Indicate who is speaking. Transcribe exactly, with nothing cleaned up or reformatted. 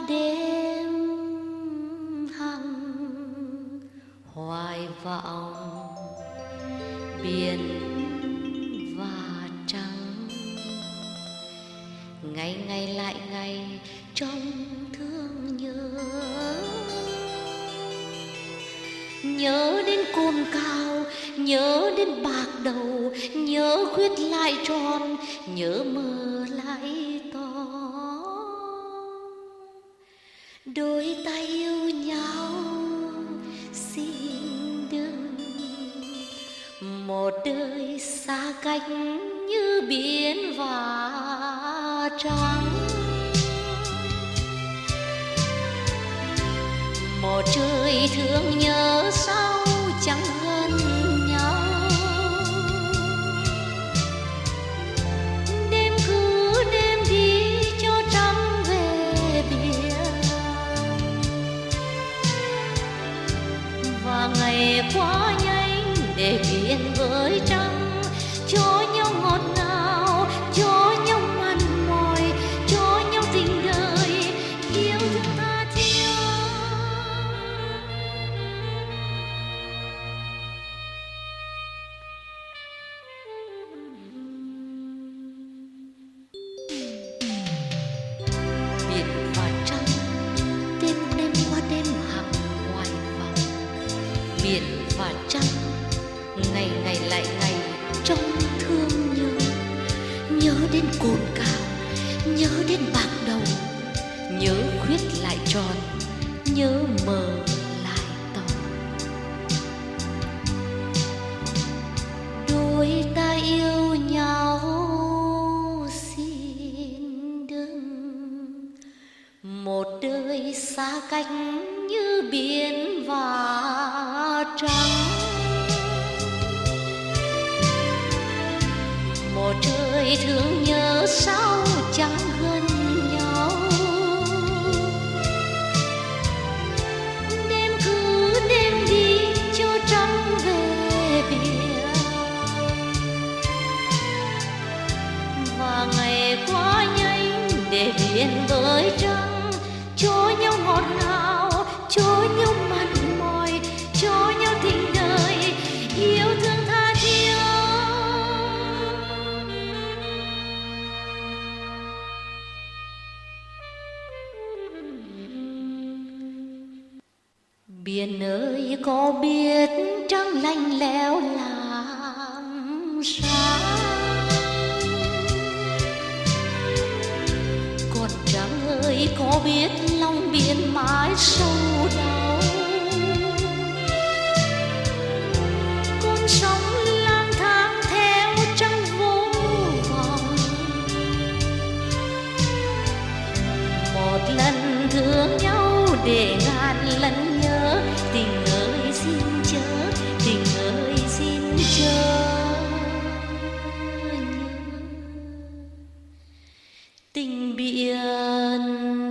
Speaker 1: đêm hằng hoài vọng biển và trăng, ngày ngày lại ngày trong thương nhớ, nhớ đến cồn cào, nhớ đến bạc đầu, nhớ khuyết lại tròn, nhớ mờ lại to. Đôi tay yêu nhau xin đừng một đời xa cách như biển và trăng, một trời thương nhớ sao chẳng gần nhau. Đêm cứ đêm đi cho trăng về biển, và ngày quá nhanh để biển với trăng cho nhau ngọt ngào, cho nhau mặn mòi, cho nhau tình đời yêu thương tha thiết. Biển và trăng, đêm đêm qua đêm hằng hoài vọng. Biển và trăng, ngày ngày lại ngày trong thương nhớ, nhớ đến cồn cào, nhớ đến bạc đầu, nhớ khuyết lại tròn, nhớ mờ lại to. Đôi ta yêu nhau xin đừng một đời xa cách như biển và trăng, một trời thương nhớ sao chẳng gần nhau. Đêm cứ đêm đi cho trăng về biển, và ngày quá nhanh để biển với trăng cho nhau ngọt ngào, cho nhau mặn mòi, cho nhau tình đời yêu thương tha thiết. Biển ơi có biết trăng lạnh lẽo làm sao, còn trăng ơi có biết lòng biển mãi sâu đau. Con sóng lang thang theo trăng vô vọng, một lần thương nhau để ngàn lần nhớ. Tình ơi xin chớ, tình ơi xin chớ nhớ. Tình biển